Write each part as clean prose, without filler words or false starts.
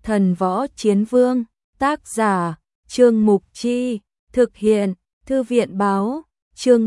Thần Võ Chiến Vương, tác giả, Trương Mục Chi, thực hiện, Thư viện Báo, chương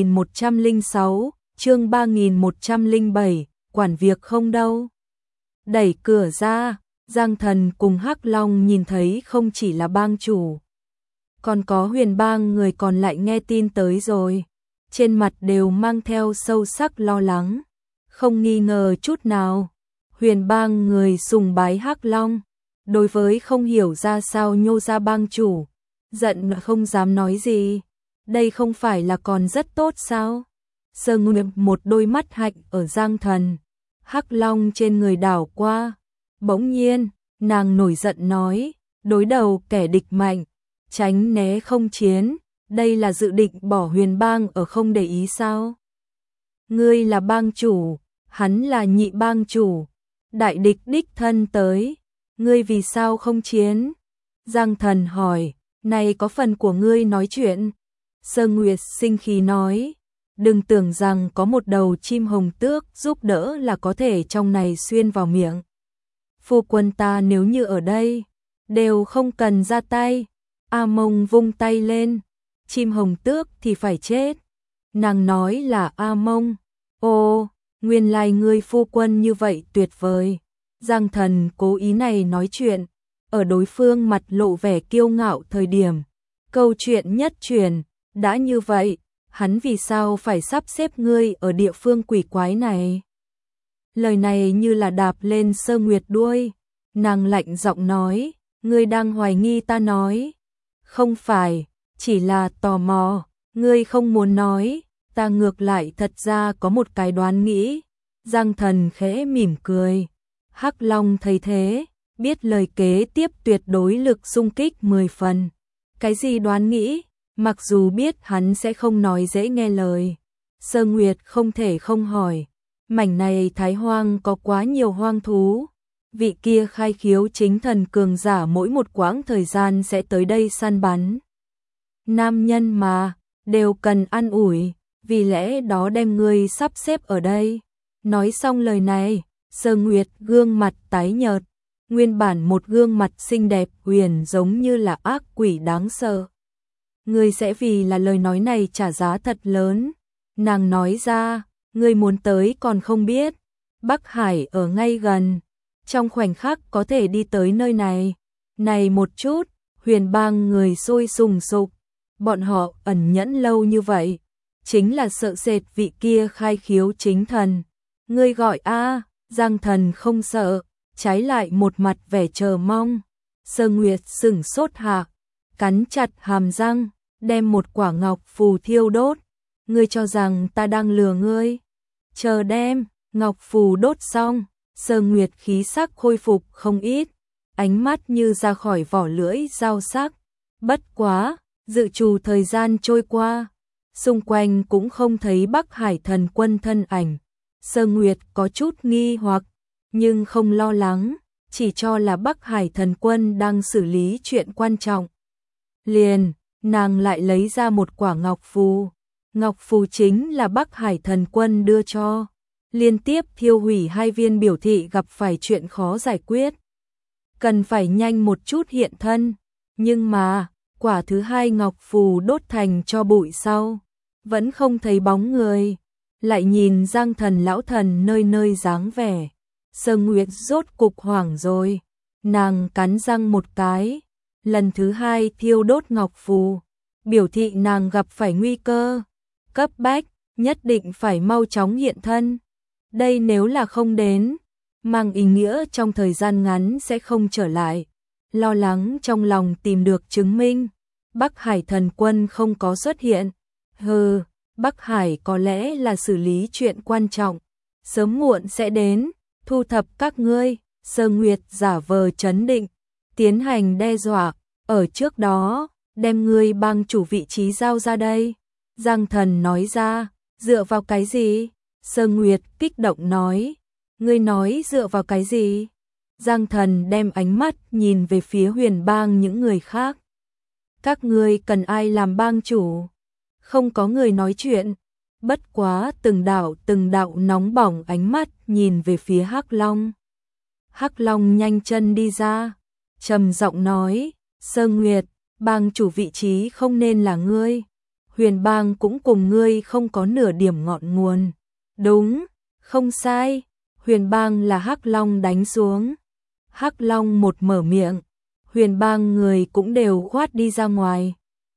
3106, chương 3107, quản việc không đâu. Đẩy cửa ra, Giang Thần cùng Hắc Long nhìn thấy không chỉ là bang chủ, còn có Huyền Bang người còn lại nghe tin tới rồi. Trên mặt đều mang theo sâu sắc lo lắng, không nghi ngờ chút nào. Huyền Bang người sùng bái Hắc Long, đối với không hiểu ra sao nhô ra bang chủ, giận không dám nói gì. Đây không phải là còn rất tốt sao? Sơ Nguyệt một đôi mắt hạnh ở Giang Thần, Hắc Long trên người đảo qua. Bỗng nhiên, nàng nổi giận nói, đối đầu kẻ địch mạnh, tránh né không chiến. Đây là dự định bỏ Huyền Bang ở không để ý sao? Ngươi là bang chủ, hắn là nhị bang chủ, đại địch đích thân tới, ngươi vì sao không chiến? Giang Thần hỏi, này có phần của ngươi nói chuyện. Sơ Nguyệt sinh khí nói, đừng tưởng rằng có một đầu chim hồng tước giúp đỡ là có thể trong này xuyên vào miệng. Phu quân ta nếu như ở đây, đều không cần ra tay. A Mông vung tay lên, chim hồng tước thì phải chết. Nàng nói là A Mông. Ô, nguyên lai ngươi phu quân như vậy tuyệt vời. Giang Thần cố ý này nói chuyện, ở đối phương mặt lộ vẻ kiêu ngạo thời điểm. Câu chuyện nhất truyền, đã như vậy, hắn vì sao phải sắp xếp ngươi ở địa phương quỷ quái này? Lời này như là đạp lên Sơ Nguyệt đuôi. Nàng lạnh giọng nói, ngươi đang hoài nghi ta nói. Không phải, chỉ là tò mò, ngươi không muốn nói, ta ngược lại thật ra có một cái đoán nghĩ. Giang Thần khẽ mỉm cười. Hắc Long thấy thế, biết lời kế tiếp tuyệt đối lực xung kích 10 phần. Cái gì đoán nghĩ? Mặc dù biết hắn sẽ không nói dễ nghe lời, Sơ Nguyệt không thể không hỏi. Mảnh này Thái Hoang có quá nhiều hoang thú. Vị kia khai khiếu chính thần cường giả mỗi một quãng thời gian sẽ tới đây săn bắn. Nam nhân mà, đều cần ăn ủi, vì lẽ đó đem ngươi sắp xếp ở đây. Nói xong lời này, Sơ Nguyệt gương mặt tái nhợt, nguyên bản một gương mặt xinh đẹp huyền giống như là ác quỷ đáng sợ. Ngươi sẽ vì là lời nói này trả giá thật lớn. Nàng nói ra, ngươi muốn tới còn không biết. Bắc Hải ở ngay gần, trong khoảnh khắc có thể đi tới nơi này. Này một chút, Huyền Bang người sôi sùng sục. Bọn họ ẩn nhẫn lâu như vậy, chính là sợ sệt vị kia khai khiếu chính thần. Ngươi gọi a? Giang Thần không sợ, trái lại một mặt vẻ chờ mong. Sơ Nguyệt sững sốt hạ, cắn chặt hàm răng, đem một quả ngọc phù thiêu đốt. Ngươi cho rằng ta đang lừa ngươi? Chờ đem ngọc phù đốt xong, Sơ Nguyệt khí sắc khôi phục không ít, ánh mắt như ra khỏi vỏ lưỡi dao sắc. Bất quá, dự trù thời gian trôi qua, xung quanh cũng không thấy Bắc Hải thần quân thân ảnh. Sơ Nguyệt có chút nghi hoặc, nhưng không lo lắng, chỉ cho là Bắc Hải thần quân đang xử lý chuyện quan trọng. Liền, nàng lại lấy ra một quả ngọc phù. Ngọc phù chính là Bắc Hải thần quân đưa cho. Liên tiếp thiêu hủy 2 viên biểu thị gặp phải chuyện khó giải quyết. Cần phải nhanh một chút hiện thân. Nhưng mà, quả thứ 2 ngọc phù đốt thành cho bụi sau, vẫn không thấy bóng người. Lại nhìn Giang Thần lão thần nơi nơi dáng vẻ. Sơ Nguyệt rốt cục hoảng rồi. Nàng cắn răng một cái. Lần thứ 2 thiêu đốt ngọc phù, biểu thị nàng gặp phải nguy cơ cấp bách, nhất định phải mau chóng hiện thân. Đây nếu là không đến, mang ý nghĩa trong thời gian ngắn sẽ không trở lại. Lo lắng trong lòng tìm được chứng minh, Bắc Hải thần quân không có xuất hiện. Hừ, Bắc Hải có lẽ là xử lý chuyện quan trọng, sớm muộn sẽ đến, thu thập các ngươi. Sơ Nguyệt giả vờ trấn định, tiến hành đe dọa, ở trước đó, đem ngươi bang chủ vị trí giao ra đây. Giang Thần nói ra, dựa vào cái gì? Sơ Nguyệt kích động nói, ngươi nói dựa vào cái gì? Giang Thần đem ánh mắt nhìn về phía Huyền Bang những người khác. Các ngươi cần ai làm bang chủ? Không có người nói chuyện, bất quá từng đạo nóng bỏng ánh mắt nhìn về phía Hắc Long. Hắc Long nhanh chân đi ra, trầm giọng nói, Sơ Nguyệt, bang chủ vị trí không nên là ngươi. Huyền bang cũng cùng ngươi không có nửa điểm ngọn nguồn. Đúng, không sai, Huyền bang là Hắc Long đánh xuống. Hắc Long một mở miệng, Huyền bang người cũng đều khoát đi ra ngoài.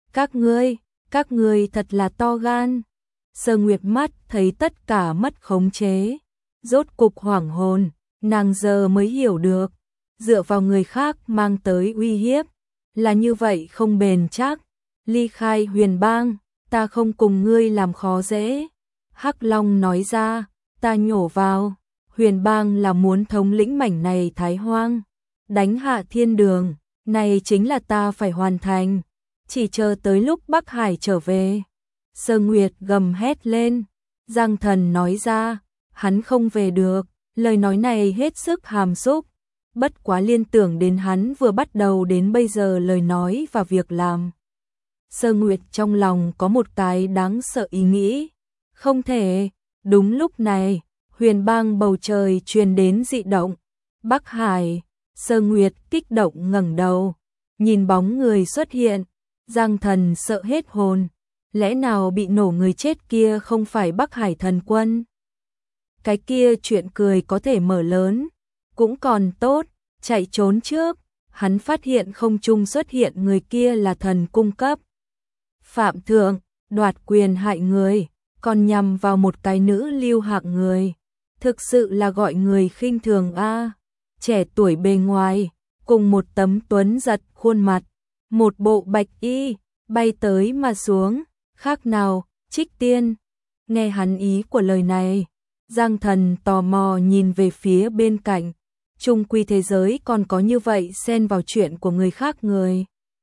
Các ngươi thật là to gan. Sơ Nguyệt mắt thấy tất cả mất khống chế, rốt cục hoảng hồn, nàng giờ mới hiểu được, dựa vào người khác mang tới uy hiếp, là như vậy không bền chắc. Ly khai Huyền bang, ta không cùng ngươi làm khó dễ. Hắc Long nói ra, ta nhổ vào, Huyền bang là muốn thống lĩnh mảnh này Thái Hoang, đánh hạ thiên đường, này chính là ta phải hoàn thành, chỉ chờ tới lúc Bắc Hải trở về. Sơ Nguyệt gầm hét lên, Giang Thần nói ra, hắn không về được, lời nói này hết sức hàm xúc, bất quá liên tưởng đến hắn vừa bắt đầu đến bây giờ lời nói và việc làm. Sơ Nguyệt trong lòng có một cái đáng sợ ý nghĩ, không thể. Đúng lúc này, Huyền bang bầu trời truyền đến dị động, Bắc Hải. Sơ Nguyệt kích động ngẩng đầu, nhìn bóng người xuất hiện, Giang Thần sợ hết hồn, lẽ nào bị nổ người chết kia không phải Bắc Hải thần quân? Cái kia chuyện cười có thể mở lớn, cũng còn tốt, chạy trốn trước, hắn phát hiện không trung xuất hiện người kia là thần cung cấp. Phạm thượng, đoạt quyền hại người, còn nhằm vào một cái nữ lưu hạng người, thực sự là gọi người khinh thường a. Trẻ tuổi bề ngoài, cùng một tấm tuấn giật khuôn mặt, một bộ bạch y, bay tới mà xuống, khác nào, Trích Tiên. Nghe hắn ý của lời này, Giang Thần tò mò nhìn về phía bên cạnh, chung quy thế giới còn có như vậy xen vào chuyện của người khác người.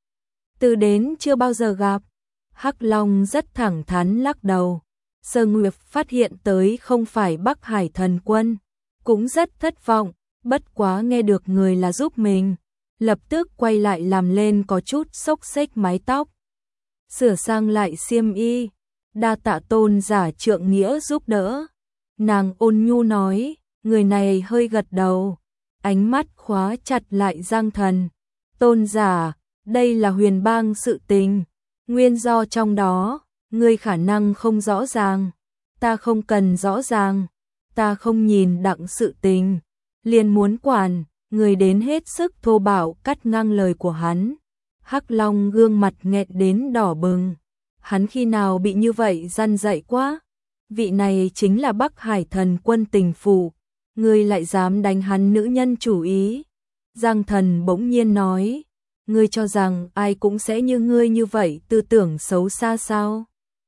Từ đến chưa bao giờ gặp, Hắc Long rất thẳng thắn lắc đầu, Sơ Nguyệt phát hiện tới không phải Bắc Hải thần quân, cũng rất thất vọng, bất quá nghe được người là giúp mình, lập tức quay lại làm lên có chút xốc xếch mái tóc, sửa sang lại xiêm y, đa tạ tôn giả trượng nghĩa giúp đỡ. Nàng ôn nhu nói, người này hơi gật đầu, ánh mắt khóa chặt lại Giang Thần. Tôn giả, đây là Huyền bang sự tình, nguyên do trong đó, ngươi khả năng không rõ ràng, ta không cần rõ ràng, ta không nhìn đặng sự tình, liền muốn quản, người đến hết sức thô bạo cắt ngang lời của hắn. Hắc Long gương mặt nghẹn đến đỏ bừng, hắn khi nào bị như vậy răn dạy quá, vị này chính là Bắc Hải thần quân Tình Phủ, ngươi lại dám đánh hắn nữ nhân chủ ý. Giang Thần bỗng nhiên nói, ngươi cho rằng ai cũng sẽ như ngươi như vậy tư tưởng xấu xa sao?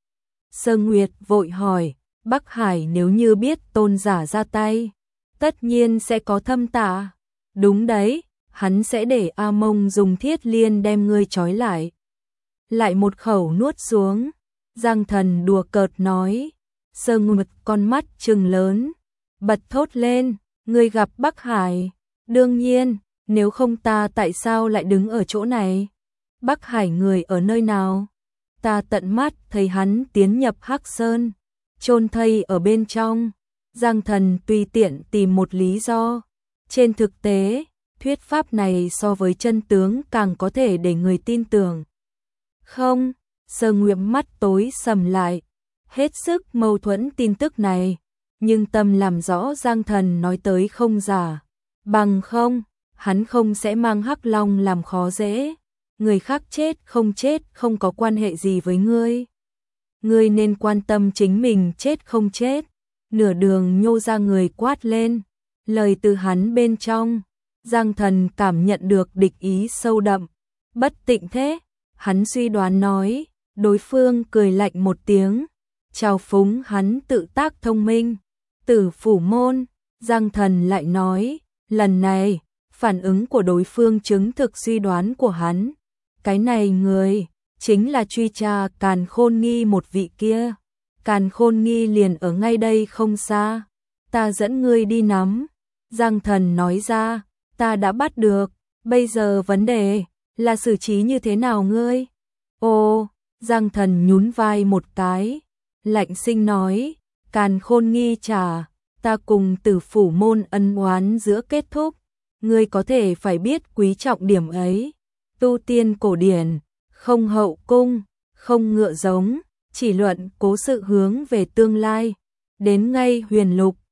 Sơ Nguyệt vội hỏi, Bắc Hải nếu như biết tôn giả ra tay, tất nhiên sẽ có thâm tạ. Đúng đấy, hắn sẽ để A Mông dùng thiết liên đem ngươi trói lại. Lại một khẩu nuốt xuống, Giang Thần đùa cợt nói, Sơ Nguyệt con mắt trừng lớn, bật thốt lên, ngươi gặp Bắc Hải, đương nhiên, nếu không ta tại sao lại đứng ở chỗ này? Bắc Hải người ở nơi nào? Ta tận mắt thấy hắn tiến nhập Hắc Sơn, chôn thây ở bên trong. Giang Thần tùy tiện tìm một lý do. Trên thực tế, thuyết pháp này so với chân tướng càng có thể để người tin tưởng. Không, Sơ Nguyệt mắt tối sầm lại, hết sức mâu thuẫn tin tức này, nhưng tâm làm rõ Giang Thần nói tới không giả, bằng không, hắn không sẽ mang Hắc Long làm khó dễ, người khác chết không có quan hệ gì với ngươi. Ngươi nên quan tâm chính mình chết không chết. Nửa đường nhô ra người quát lên, lời từ hắn bên trong, Giang Thần cảm nhận được địch ý sâu đậm, bất tịnh thế, hắn suy đoán nói, đối phương cười lạnh một tiếng, chào phúng hắn tự tác thông minh. Tử Phủ môn, Giang Thần lại nói, lần này, phản ứng của đối phương chứng thực suy đoán của hắn, cái này người, chính là truy tra Càn Khôn Nghi một vị kia. Càn Khôn Nghi liền ở ngay đây không xa, ta dẫn ngươi đi nắm. Giang Thần nói ra, ta đã bắt được, bây giờ vấn đề là xử trí như thế nào ngươi? Ô, Giang Thần nhún vai một cái, lạnh sinh nói, Càn Khôn Nghi trả, ta cùng Tử Phủ môn ân oán giữa kết thúc, Ngươi có thể phải biết quý trọng điểm ấy. Tu tiên cổ điển, không hậu cung, không ngựa giống, chỉ luận cố sự hướng về tương lai. Đến ngay huyền lục,